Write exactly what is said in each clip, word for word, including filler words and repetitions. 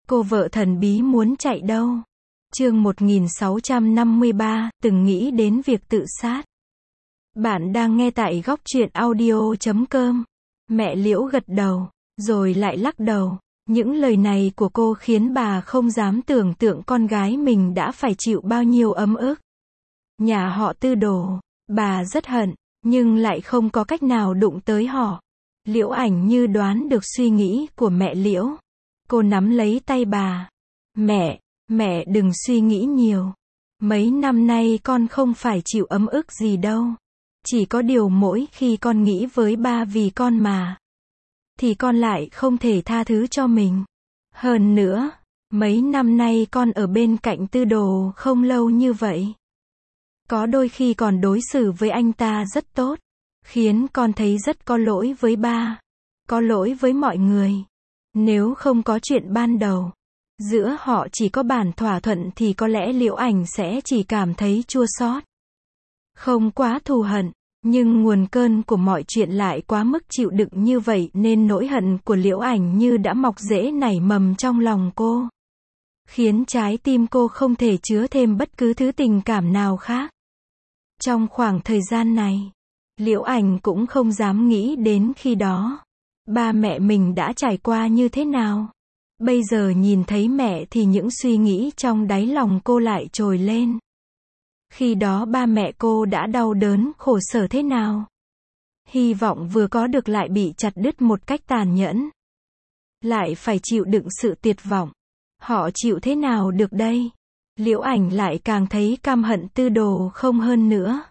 Cô vợ thần bí muốn chạy đâu? Chương một nghìn sáu trăm năm mươi ba, từng nghĩ đến việc tự sát. Bạn đang nghe tại góc truyện audio chấm com. Mẹ Liễu gật đầu, rồi lại lắc đầu. Những lời này của cô khiến bà không dám tưởng tượng con gái mình đã phải chịu bao nhiêu ấm ức. Nhà họ Tư Đồ, bà rất hận, nhưng lại không có cách nào đụng tới họ. Liễu Ảnh như đoán được suy nghĩ của mẹ Liễu. Cô nắm lấy tay bà. Mẹ, mẹ đừng suy nghĩ nhiều. Mấy năm nay con không phải chịu ấm ức gì đâu. Chỉ có điều mỗi khi con nghĩ với ba vì con mà, thì con lại không thể tha thứ cho mình. Hơn nữa, mấy năm nay con ở bên cạnh Tư Đồ không lâu như vậy. Có đôi khi còn đối xử với anh ta rất tốt, khiến con thấy rất có lỗi với ba, có lỗi với mọi người. Nếu không có chuyện ban đầu, giữa họ chỉ có bản thỏa thuận thì có lẽ Liễu Ảnh sẽ chỉ cảm thấy chua xót, không quá thù hận. Nhưng nguồn cơn của mọi chuyện lại quá mức chịu đựng như vậy nên nỗi hận của Liễu Ảnh như đã mọc rễ nảy mầm trong lòng cô, khiến trái tim cô không thể chứa thêm bất cứ thứ tình cảm nào khác. Trong khoảng thời gian này, Liễu Ảnh cũng không dám nghĩ đến khi đó ba mẹ mình đã trải qua như thế nào. Bây giờ nhìn thấy mẹ thì những suy nghĩ trong đáy lòng cô lại trồi lên. Khi đó ba mẹ cô đã đau đớn, khổ sở thế nào. Hy vọng vừa có được lại bị chặt đứt một cách tàn nhẫn. Lại phải chịu đựng sự tuyệt vọng. Họ chịu thế nào được đây? Liễu Ảnh lại càng thấy căm hận Tư Đồ không hơn nữa.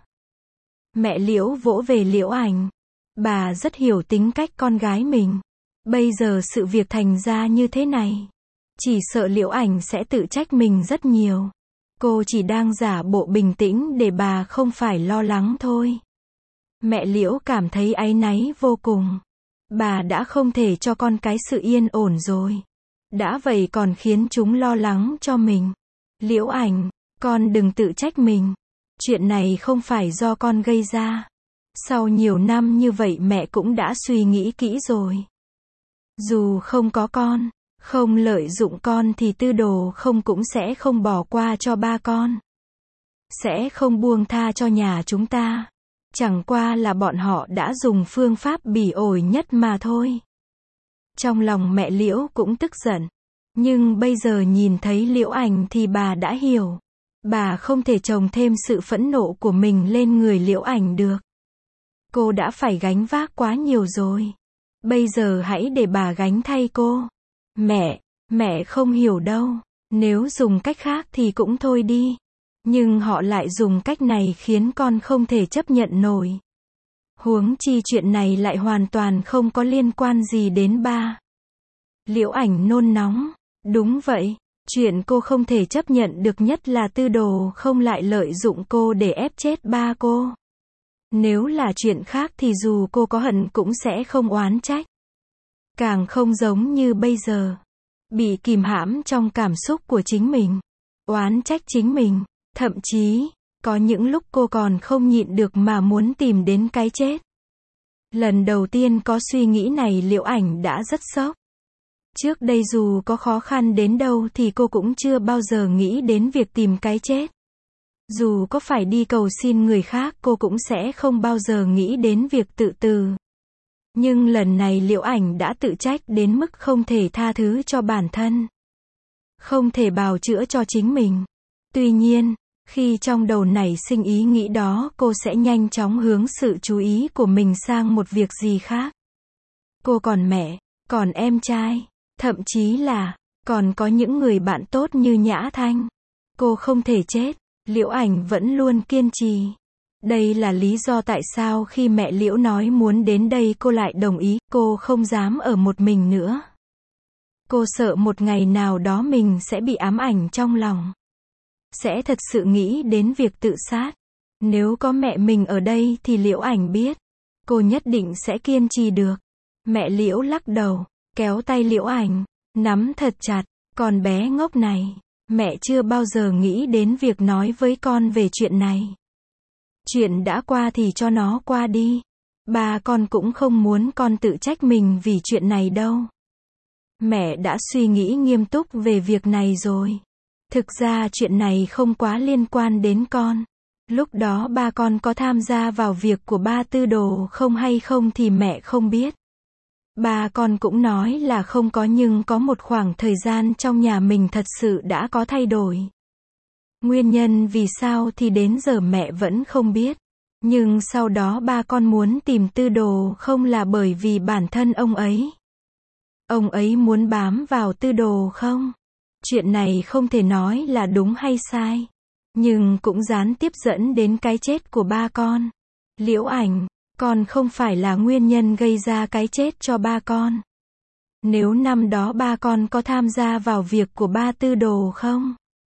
Mẹ Liễu vỗ về Liễu Ảnh. Bà rất hiểu tính cách con gái mình. Bây giờ sự việc thành ra như thế này, chỉ sợ Liễu Ảnh sẽ tự trách mình rất nhiều. Cô chỉ đang giả bộ bình tĩnh để bà không phải lo lắng thôi. Mẹ Liễu cảm thấy áy náy vô cùng. Bà đã không thể cho con cái sự yên ổn rồi. Đã vậy còn khiến chúng lo lắng cho mình. Liễu Ảnh, con đừng tự trách mình. Chuyện này không phải do con gây ra. Sau nhiều năm như vậy mẹ cũng đã suy nghĩ kỹ rồi. Dù không có con, không lợi dụng con thì Tư Đồ không cũng sẽ không bỏ qua cho ba con. Sẽ không buông tha cho nhà chúng ta. Chẳng qua là bọn họ đã dùng phương pháp bỉ ổi nhất mà thôi. Trong lòng mẹ Liễu cũng tức giận. Nhưng bây giờ nhìn thấy Liễu Ảnh thì bà đã hiểu. Bà không thể chồng thêm sự phẫn nộ của mình lên người Liễu Ảnh được. Cô đã phải gánh vác quá nhiều rồi. Bây giờ hãy để bà gánh thay cô. Mẹ, mẹ không hiểu đâu. Nếu dùng cách khác thì cũng thôi đi. Nhưng họ lại dùng cách này khiến con không thể chấp nhận nổi. Huống chi chuyện này lại hoàn toàn không có liên quan gì đến ba. Liễu Ảnh nôn nóng. Đúng vậy, chuyện cô không thể chấp nhận được nhất là Tư Đồ không lại lợi dụng cô để ép chết ba cô. Nếu là chuyện khác thì dù cô có hận cũng sẽ không oán trách. Càng không giống như bây giờ. Bị kìm hãm trong cảm xúc của chính mình. Oán trách chính mình. Thậm chí, có những lúc cô còn không nhịn được mà muốn tìm đến cái chết. Lần đầu tiên có suy nghĩ này Liễu Ảnh đã rất sốc. Trước đây dù có khó khăn đến đâu thì cô cũng chưa bao giờ nghĩ đến việc tìm cái chết. Dù có phải đi cầu xin người khác cô cũng sẽ không bao giờ nghĩ đến việc tự tử. Nhưng lần này Liễu Ảnh đã tự trách đến mức không thể tha thứ cho bản thân. Không thể bào chữa cho chính mình. Tuy nhiên, khi trong đầu nảy sinh ý nghĩ đó cô sẽ nhanh chóng hướng sự chú ý của mình sang một việc gì khác. Cô còn mẹ, còn em trai, thậm chí là, còn có những người bạn tốt như Nhã Thanh. Cô không thể chết. Liễu Ảnh vẫn luôn kiên trì. Đây là lý do tại sao khi mẹ Liễu nói muốn đến đây cô lại đồng ý. Cô không dám ở một mình nữa. Cô sợ một ngày nào đó mình sẽ bị ám ảnh trong lòng. Sẽ thật sự nghĩ đến việc tự sát. Nếu có mẹ mình ở đây thì Liễu Ảnh biết. Cô nhất định sẽ kiên trì được. Mẹ Liễu lắc đầu, kéo tay Liễu Ảnh, nắm thật chặt. Con bé ngốc này. Mẹ chưa bao giờ nghĩ đến việc nói với con về chuyện này. Chuyện đã qua thì cho nó qua đi. Ba con cũng không muốn con tự trách mình vì chuyện này đâu. Mẹ đã suy nghĩ nghiêm túc về việc này rồi. Thực ra chuyện này không quá liên quan đến con. Lúc đó ba con có tham gia vào việc của ba Tư Đồ không hay không thì mẹ không biết. Ba con cũng nói là không có, nhưng có một khoảng thời gian trong nhà mình thật sự đã có thay đổi. Nguyên nhân vì sao thì đến giờ mẹ vẫn không biết. Nhưng sau đó ba con muốn tìm Tư Đồ không là bởi vì bản thân ông ấy. Ông ấy muốn bám vào Tư Đồ không? Chuyện này không thể nói là đúng hay sai. Nhưng cũng gián tiếp dẫn đến cái chết của ba con. Liễu Ảnh, con không phải là nguyên nhân gây ra cái chết cho ba con. Nếu năm đó ba con có tham gia vào việc của ba Tư Đồ không?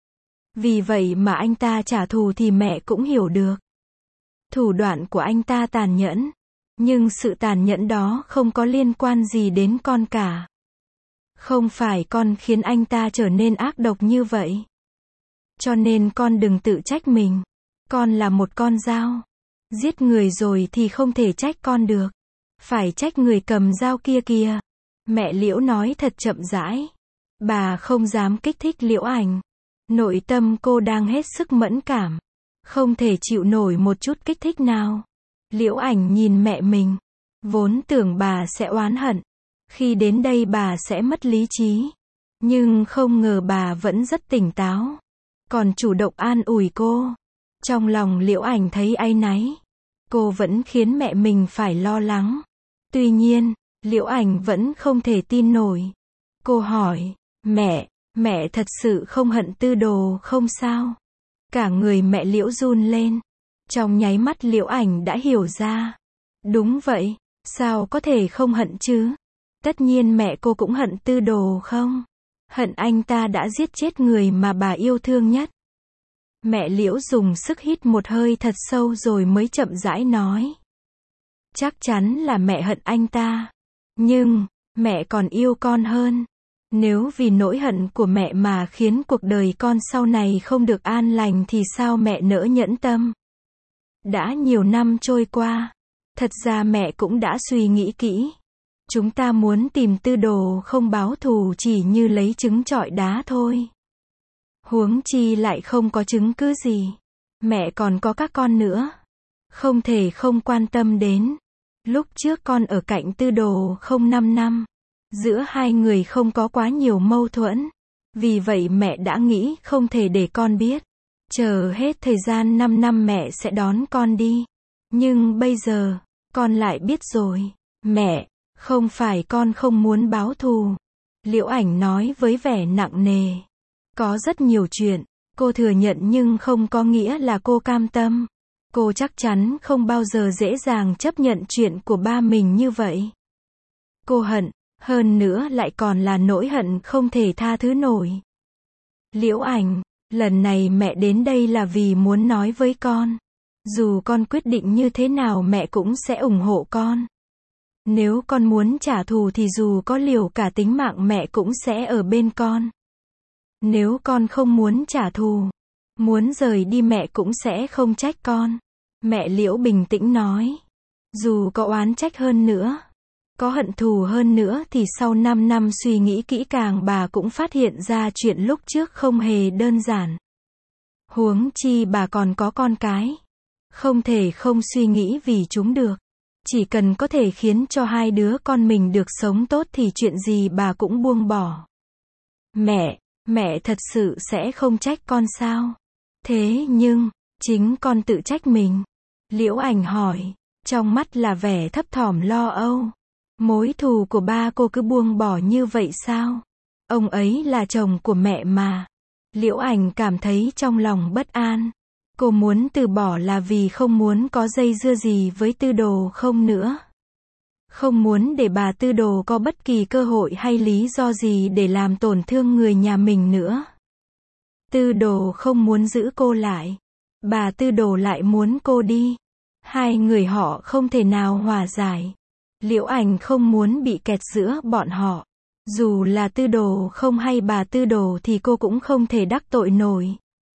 Vì vậy mà anh ta trả thù thì mẹ cũng hiểu được. Thủ đoạn của anh ta tàn nhẫn. Nhưng sự tàn nhẫn đó không có liên quan gì đến con cả. Không phải con khiến anh ta trở nên ác độc như vậy. Cho nên con đừng tự trách mình. Con là một con dao. Giết người rồi thì không thể trách con được. Phải trách người cầm dao kia kìa. Mẹ Liễu nói thật chậm rãi. Bà không dám kích thích Liễu Ảnh. Nội tâm cô đang hết sức mẫn cảm. Không thể chịu nổi một chút kích thích nào. Liễu Ảnh nhìn mẹ mình. Vốn tưởng bà sẽ oán hận. Khi đến đây bà sẽ mất lý trí. Nhưng không ngờ bà vẫn rất tỉnh táo. Còn chủ động an ủi cô. Trong lòng Liễu Ảnh thấy áy náy. Cô vẫn khiến mẹ mình phải lo lắng. Tuy nhiên, Liễu Ảnh vẫn không thể tin nổi. Cô hỏi, mẹ, mẹ thật sự không hận Tư Đồ không sao? Cả người mẹ Liễu run lên. Trong nháy mắt Liễu Ảnh đã hiểu ra. Đúng vậy, sao có thể không hận chứ? Tất nhiên mẹ cô cũng hận Tư Đồ không? Hận anh ta đã giết chết người mà bà yêu thương nhất. Mẹ Liễu dùng sức hít một hơi thật sâu rồi mới chậm rãi nói. Chắc chắn là mẹ hận anh ta. Nhưng, mẹ còn yêu con hơn. Nếu vì nỗi hận của mẹ mà khiến cuộc đời con sau này không được an lành thì sao mẹ nỡ nhẫn tâm? Đã nhiều năm trôi qua. Thật ra mẹ cũng đã suy nghĩ kỹ. Chúng ta muốn tìm Tư Đồ không báo thù chỉ như lấy trứng trọi đá thôi. Huống chi lại không có chứng cứ gì. Mẹ còn có các con nữa. Không thể không quan tâm đến. Lúc trước con ở cạnh Tư Đồ không năm năm. Giữa hai người không có quá nhiều mâu thuẫn. Vì vậy mẹ đã nghĩ không thể để con biết. Chờ hết thời gian năm năm mẹ sẽ đón con đi. Nhưng bây giờ, con lại biết rồi. Mẹ, không phải con không muốn báo thù. Liễu Ảnh nói với vẻ nặng nề. Có rất nhiều chuyện, cô thừa nhận nhưng không có nghĩa là cô cam tâm. Cô chắc chắn không bao giờ dễ dàng chấp nhận chuyện của ba mình như vậy. Cô hận, hơn nữa lại còn là nỗi hận không thể tha thứ nổi. Liễu Ảnh, lần này mẹ đến đây là vì muốn nói với con. Dù con quyết định như thế nào mẹ cũng sẽ ủng hộ con. Nếu con muốn trả thù thì dù có liều cả tính mạng mẹ cũng sẽ ở bên con. Nếu con không muốn trả thù, muốn rời đi mẹ cũng sẽ không trách con. Mẹ Liễu bình tĩnh nói. Dù có oán trách hơn nữa, có hận thù hơn nữa thì sau năm năm suy nghĩ kỹ càng bà cũng phát hiện ra chuyện lúc trước không hề đơn giản. Huống chi bà còn có con cái. Không thể không suy nghĩ vì chúng được. Chỉ cần có thể khiến cho hai đứa con mình được sống tốt thì chuyện gì bà cũng buông bỏ. Mẹ, mẹ thật sự sẽ không trách con sao? Thế nhưng, chính con tự trách mình. Liễu Ảnh hỏi, trong mắt là vẻ thấp thỏm lo âu. Mối thù của ba cô cứ buông bỏ như vậy sao? Ông ấy là chồng của mẹ mà. Liễu Ảnh cảm thấy trong lòng bất an. Cô muốn từ bỏ là vì không muốn có dây dưa gì với Tư Đồ không nữa. Không muốn để bà Tư Đồ có bất kỳ cơ hội hay lý do gì để làm tổn thương người nhà mình nữa. Tư Đồ không muốn giữ cô lại. Bà Tư Đồ lại muốn cô đi. Hai người họ không thể nào hòa giải. Liễu Ảnh không muốn bị kẹt giữa bọn họ. Dù là Tư Đồ không hay bà Tư Đồ thì cô cũng không thể đắc tội nổi.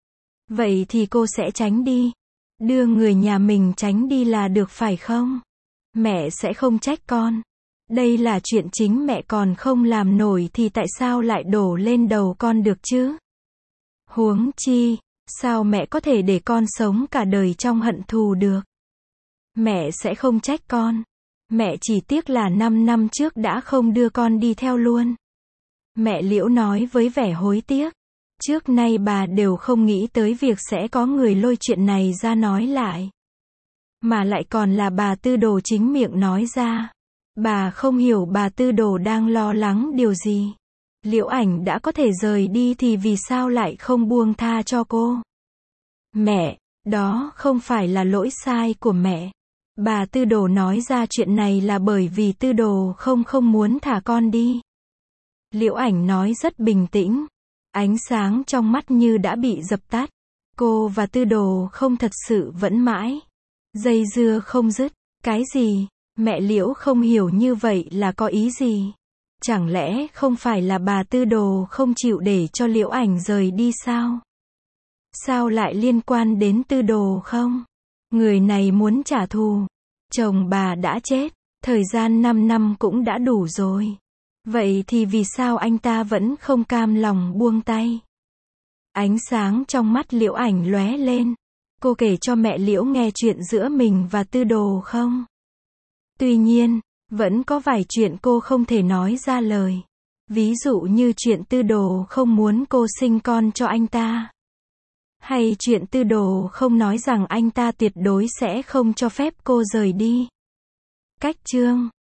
Vậy thì cô sẽ tránh đi. Đưa người nhà mình tránh đi là được phải không? Mẹ sẽ không trách con. Đây là chuyện chính mẹ còn không làm nổi thì tại sao lại đổ lên đầu con được chứ? Huống chi, sao mẹ có thể để con sống cả đời trong hận thù được? Mẹ sẽ không trách con. Mẹ chỉ tiếc là năm năm trước đã không đưa con đi theo luôn. Mẹ Liễu nói với vẻ hối tiếc. Trước nay bà đều không nghĩ tới việc sẽ có người lôi chuyện này ra nói lại. Mà lại còn là bà Tư Đồ chính miệng nói ra. Bà không hiểu bà Tư Đồ đang lo lắng điều gì. Liễu Ảnh đã có thể rời đi thì vì sao lại không buông tha cho cô? Mẹ, đó không phải là lỗi sai của mẹ. Bà Tư Đồ nói ra chuyện này là bởi vì Tư Đồ không không muốn thả con đi. Liễu Ảnh nói rất bình tĩnh. Ánh sáng trong mắt như đã bị dập tắt. Cô và Tư Đồ không thật sự vẫn mãi. Dây dưa không dứt. Cái gì? Mẹ Liễu không hiểu như vậy là có ý gì? Chẳng lẽ không phải là bà Tư Đồ không chịu để cho Liễu Ảnh rời đi sao? Sao lại liên quan đến Tư Đồ không? Người này muốn trả thù. Chồng bà đã chết. Thời gian năm năm cũng đã đủ rồi. Vậy thì vì sao anh ta vẫn không cam lòng buông tay? Ánh sáng trong mắt Liễu Ảnh lóe lên. Cô kể cho mẹ Liễu nghe chuyện giữa mình và Tư Đồ không? Tuy nhiên, vẫn có vài chuyện cô không thể nói ra lời. Ví dụ như chuyện Tư Đồ không muốn cô sinh con cho anh ta. Hay chuyện Tư Đồ không nói rằng anh ta tuyệt đối sẽ không cho phép cô rời đi. Cách chương